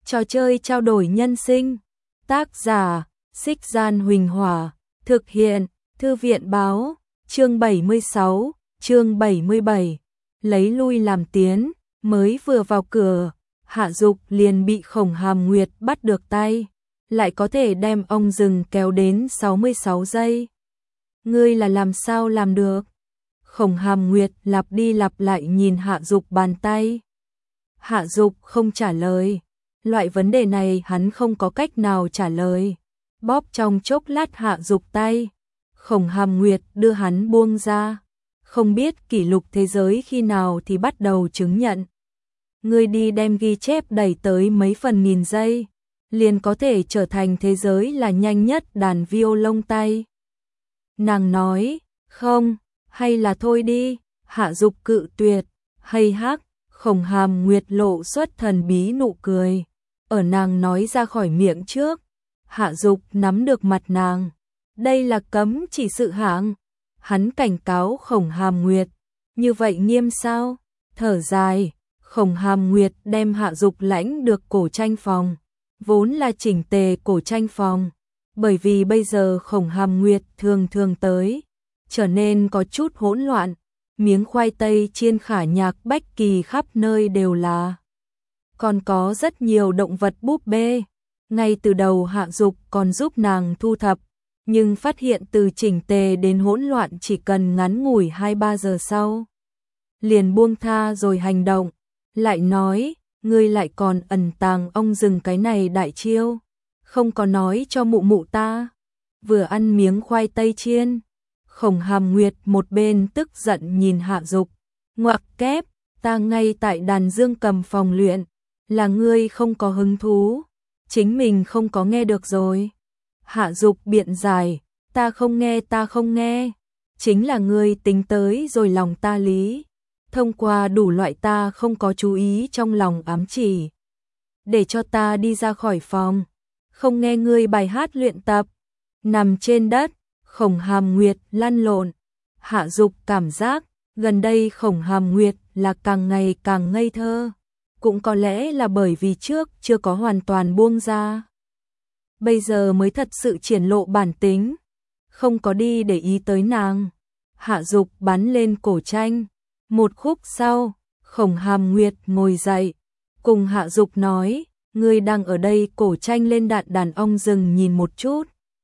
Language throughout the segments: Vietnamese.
Trò chơi trao đổi nhân sinh. Tác giả: Xích Gian Huỳnh Hỏa. Thực hiện: Thư viện báo. Chương 76, chương 77. Lấy lui làm tiến. Mới vừa vào cửa, Hạ Dục liền bị Khổng Hàm Nguyệt bắt được tay, lại có thể đem ông rừng kéo đến 66 giây. Ngươi là làm sao làm được? Khổng Hàm Nguyệt lặp đi lặp lại nhìn Hạ Dục bàn tay. Hạ Dục không trả lời. Loại vấn đề này hắn không có cách nào trả lời. Bóp trong chốc lát Hạ Dục tay, Khổng Hàm Nguyệt đưa hắn buông ra. Không biết kỷ lục thế giới khi nào thì bắt đầu chứng nhận. Ngươi đi đem ghi chép đẩy tới mấy phần nghìn giây, liền có thể trở thành thế giới là nhanh nhất đàn violon tay. Nàng nói, không, hay là thôi đi. Hạ Dục cự tuyệt. Hay hắc. Khổng Hàm Nguyệt lộ xuất thần bí nụ cười. Ở nàng nói ra khỏi miệng trước, Hạ Dục nắm được mặt nàng. Đây là cấm chỉ sự hạng. Hắn cảnh cáo Khổng Hàm Nguyệt. Như vậy nghiêm sao? Thở dài, Khổng Hàm Nguyệt đem Hạ Dục lãnh được cổ tranh phòng. Vốn là chỉnh tề cổ tranh phòng. Bởi vì bây giờ Khổng Hàm Nguyệt thường thường tới, trở nên có chút hỗn loạn. Miếng khoai tây chiên khả nhạc bách kỳ khắp nơi đều là. Còn có rất nhiều động vật búp bê. Ngay từ đầu Hạ Dục còn giúp nàng thu thập, nhưng phát hiện từ chỉnh tề đến hỗn loạn chỉ cần ngắn ngủi 2-3 giờ sau. Liền buông tha rồi hành động. Lại nói, ngươi lại còn ẩn tàng ong rừng cái này đại chiêu. Không có nói cho mụ mụ ta. Vừa ăn miếng khoai tây chiên, Khổng Hàm Nguyệt một bên tức giận nhìn Hạ Dục. Ngoặc kép, ta ngay tại đàn dương cầm phòng luyện. Là ngươi không có hứng thú. Chính mình không có nghe được rồi. Hạ Dục biện giải, ta không nghe. Chính là ngươi tính tới rồi lòng ta lý. Thông qua đủ loại ta không có chú ý trong lòng ám chỉ. Để cho ta đi ra khỏi phòng. Không nghe ngươi bài hát luyện tập. Nằm trên đất, Khổng Hàm Nguyệt lăn lộn. Hạ Dục cảm giác, gần đây Khổng Hàm Nguyệt là càng ngày càng ngây thơ. Cũng có lẽ là bởi vì trước chưa có hoàn toàn buông ra. Bây giờ mới thật sự triển lộ bản tính. Không có đi để ý tới nàng. Hạ Dục bắn lên cổ tranh. Một khúc sau, Khổng Hàm Nguyệt ngồi dậy. Cùng Hạ Dục nói, ngươi đang ở đây cổ tranh lên đàn ong rừng nhìn một chút.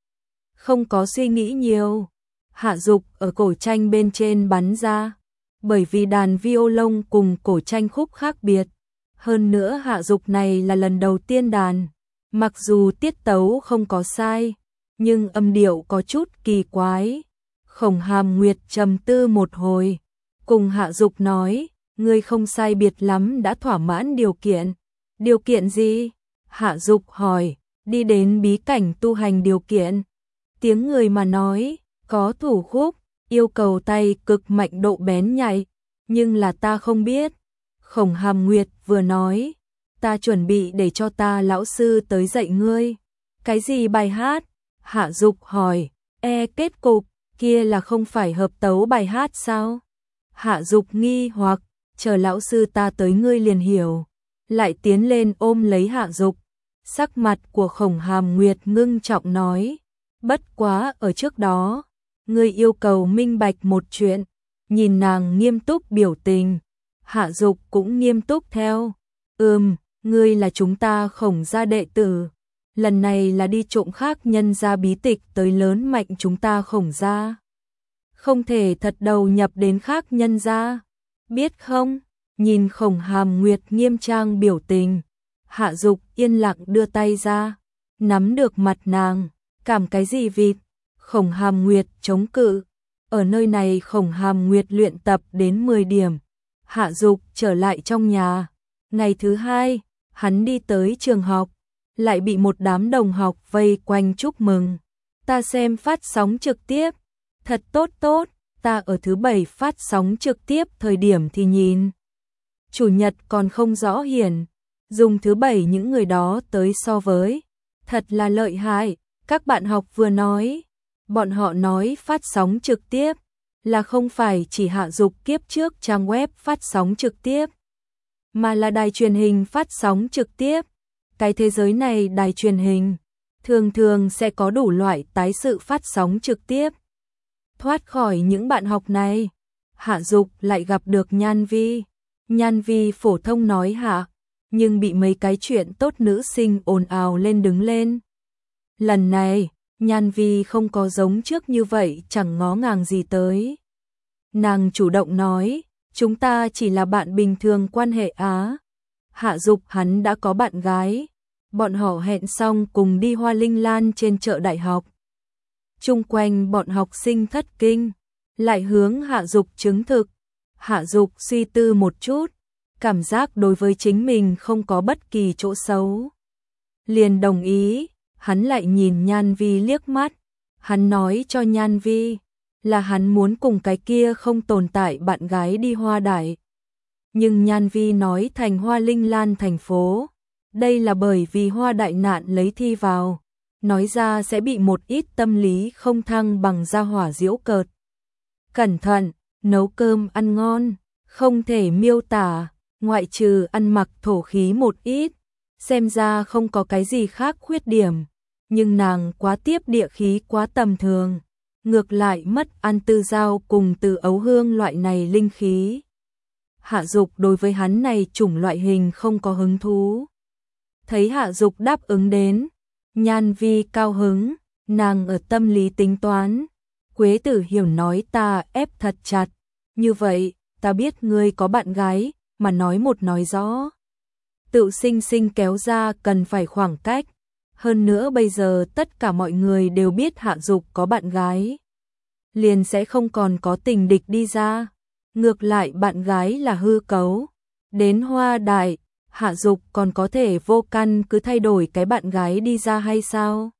Không có suy nghĩ nhiều. Hạ Dục ở cổ tranh bên trên bắn ra. Bởi vì đàn violon cùng cổ tranh khúc khác biệt. Hơn nữa Hạ Dục này là lần đầu tiên đàn. Mặc dù tiết tấu không có sai, nhưng âm điệu có chút kỳ quái. Khổng Hàm Nguyệt trầm tư một hồi, cùng Hạ Dục nói, ngươi không sai biệt lắm đã thỏa mãn điều kiện. Điều kiện gì? Hạ Dục hỏi. Đi đến bí cảnh tu hành điều kiện. Tiếng người mà nói, có thủ khúc, yêu cầu tay cực mạnh độ bén nhạy, nhưng là ta không biết. Khổng Hàm Nguyệt vừa nói, ta chuẩn bị để cho ta lão sư tới dạy ngươi. Cái gì bài hát? Hạ Dục hỏi. Kết cục, kia là không phải hợp tấu bài hát sao? Hạ Dục nghi hoặc, chờ lão sư ta tới ngươi liền hiểu. Lại tiến lên ôm lấy Hạ Dục. Sắc mặt của Khổng Hàm Nguyệt ngưng trọng nói, bất quá ở trước đó, ngươi yêu cầu minh bạch một chuyện. Nhìn nàng nghiêm túc biểu tình, Hạ Dục cũng nghiêm túc theo. Ngươi là chúng ta Khổng gia đệ tử. Lần này là đi trộm khác nhân gia bí tịch tới lớn mạnh chúng ta Khổng gia. Không thể thật đầu nhập đến khác nhân gia. Biết không? Nhìn Khổng Hàm Nguyệt nghiêm trang biểu tình, Hạ Dục yên lặng đưa tay ra, nắm được mặt nàng. Cảm cái gì vịt? Khổng Hàm Nguyệt chống cự. Ở nơi này Khổng Hàm Nguyệt luyện tập đến 10 điểm. Hạ Dục trở lại trong nhà. Ngày thứ 2, hắn đi tới trường học, lại bị một đám đồng học vây quanh chúc mừng. Ta xem phát sóng trực tiếp. Thật tốt, ta ở thứ 7 phát sóng trực tiếp thời điểm thì nhìn. Chủ nhật còn không rõ hiển. Dùng thứ 7 những người đó tới so với. Thật là lợi hại. Các bạn học vừa nói. Bọn họ nói phát sóng trực tiếp là không phải chỉ Hạ Dục kiếp trước trang web phát sóng trực tiếp, mà là đài truyền hình phát sóng trực tiếp. Cái thế giới này đài truyền hình thường thường sẽ có đủ loại tái sự phát sóng trực tiếp. Thoát khỏi những bạn học này, Hạ Dục lại gặp được Nhan Vi. Nhan Vi phổ thông nói hạ, nhưng bị mấy cái chuyện tốt nữ sinh ồn ào lên đứng lên. Lần này, Nhan Vi không có giống trước như vậy, chẳng ngó ngàng gì tới. Nàng chủ động nói, chúng ta chỉ là bạn bình thường quan hệ á. Hạ Dục hắn đã có bạn gái, bọn họ hẹn xong cùng đi Hoa Linh Lan trên chợ đại học. Chung quanh bọn học sinh thất kinh, lại hướng Hạ Dục chứng thực. Hạ Dục suy tư một chút, cảm giác đối với chính mình không có bất kỳ chỗ xấu. Liền đồng ý, hắn lại nhìn Nhan Vi liếc mắt, hắn nói cho Nhan Vi là hắn muốn cùng cái kia không tồn tại bạn gái đi Hoa Đại. Nhưng Nhan Vi nói thành Hoa Linh Lan thành phố, đây là bởi vì Hoa Đại nạn lấy thi vào, nói ra sẽ bị một ít tâm lý không thăng bằng gia hỏa giễu cợt. Cẩn thận, nấu cơm ăn ngon, không thể miêu tả, ngoại trừ ăn mặc thổ khí một ít, xem ra không có cái gì khác khuyết điểm, nhưng nàng quá tiếp địa khí quá tầm thường, ngược lại mất An Tư Giao cùng Từ Ấu Hương loại này linh khí. Hạ Dục đối với hắn này chủng loại hình không có hứng thú. Thấy Hạ Dục đáp ứng đến, Nhan Vi cao hứng, nàng ở tâm lý tính toán. Quế Tử Hiểu nói ta ép thật chặt, như vậy, ta biết ngươi có bạn gái, mà nói một nói rõ. Tự sinh kéo ra cần phải khoảng cách. Hơn nữa bây giờ tất cả mọi người đều biết Hạ Dục có bạn gái, liền sẽ không còn có tình địch đi ra. Ngược lại bạn gái là hư cấu. Đến Hoa Đại, Hạ Dục còn có thể vô căn cứ thay đổi cái bạn gái đi ra hay sao?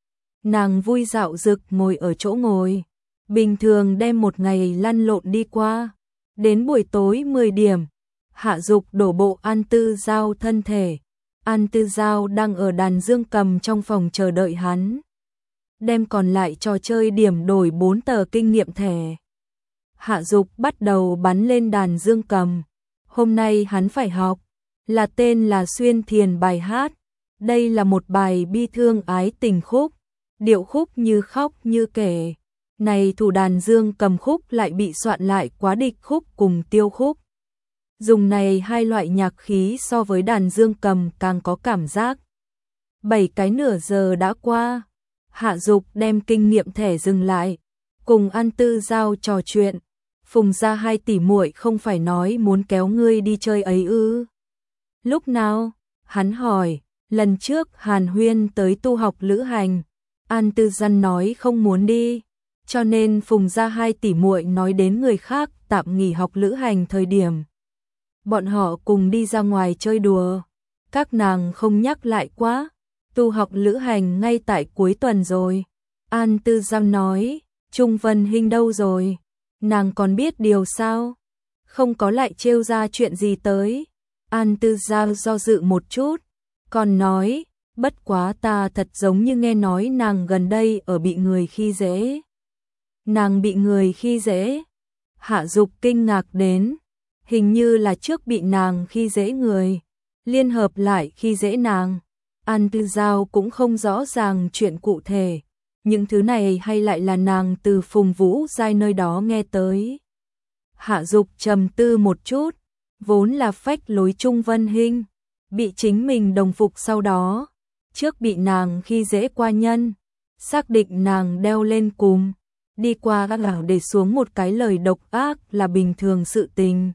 Nàng vui dạo dực ngồi ở chỗ ngồi, bình thường đem một ngày lăn lộn đi qua. Đến buổi tối 10 điểm, Hạ Dục đổ bộ An Tư Giao thân thể. An Tư Giao đang ở đàn dương cầm trong phòng chờ đợi hắn. Đem còn lại trò chơi điểm đổi 4 tờ kinh nghiệm thẻ. Hạ Dục bắt đầu bắn lên đàn dương cầm. Hôm nay hắn phải học, là tên là Xuyên Thiền bài hát. Đây là một bài bi thương ái tình khúc, điệu khúc như khóc như kể. Này thủ đàn dương cầm khúc lại bị soạn lại quá địch khúc cùng tiêu khúc. Dùng này hai loại nhạc khí so với đàn dương cầm càng có cảm giác. 7 cái nửa giờ đã qua, Hạ Dục đem kinh nghiệm thẻ dừng lại, cùng An Tư Giao trò chuyện. Phùng gia hai tỷ muội không phải nói muốn kéo ngươi đi chơi ấy ư? Lúc nào? Hắn hỏi. Lần trước Hàn Huyên tới tu học lữ hành, An Tư Dân nói không muốn đi, cho nên Phùng gia hai tỷ muội nói đến người khác tạm nghỉ học lữ hành thời điểm. Bọn họ cùng đi ra ngoài chơi đùa, các nàng không nhắc lại quá, tu học lữ hành ngay tại cuối tuần rồi. An Tư Giang nói, Trung Vân Hinh đâu rồi? Nàng còn biết điều sao? Không có lại trêu ra chuyện gì tới. An Tư Giang do dự một chút, còn nói, bất quá ta thật giống như nghe nói nàng gần đây ở bị người khi dễ. Nàng bị người khi dễ? Hạ Dục kinh ngạc đến, hình như là trước bị nàng khi dễ người, liên hợp lại khi dễ nàng. An Tư Giao cũng không rõ ràng chuyện cụ thể, những thứ này hay lại là nàng từ Phùng Vũ Giai nơi đó nghe tới. Hạ Dục trầm tư một chút, vốn là phách lối Trung Vân Hinh, bị chính mình đồng phục sau đó, trước bị nàng khi dễ qua nhân, xác định nàng đeo lên cùm, đi qua các đảo để xuống một cái lời độc ác là bình thường sự tình.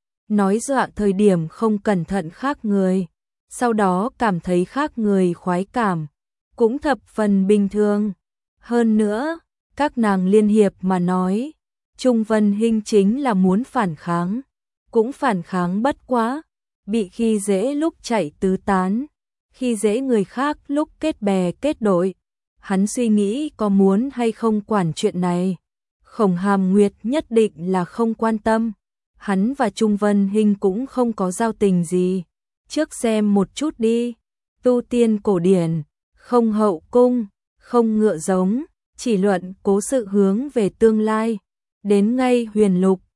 Nói dọa thời điểm không cẩn thận khác người, sau đó cảm thấy khác người khoái cảm, cũng thập phần bình thường. Hơn nữa, các nàng liên hiệp mà nói, Trung Vân Hinh chính là muốn phản kháng, cũng phản kháng bất quá, bị khi dễ lúc chạy tứ tán, khi dễ người khác lúc kết bè kết đội. Hắn suy nghĩ có muốn hay không quản chuyện này. Khổng Hàm Nguyệt nhất định là không quan tâm. Hắn và Trung Vân Hinh cũng không có giao tình gì. Trước xem một chút đi. Tu tiên cổ điển, không hậu cung, không ngựa giống, chỉ luận cố sự hướng về tương lai. Đến ngay huyền lục,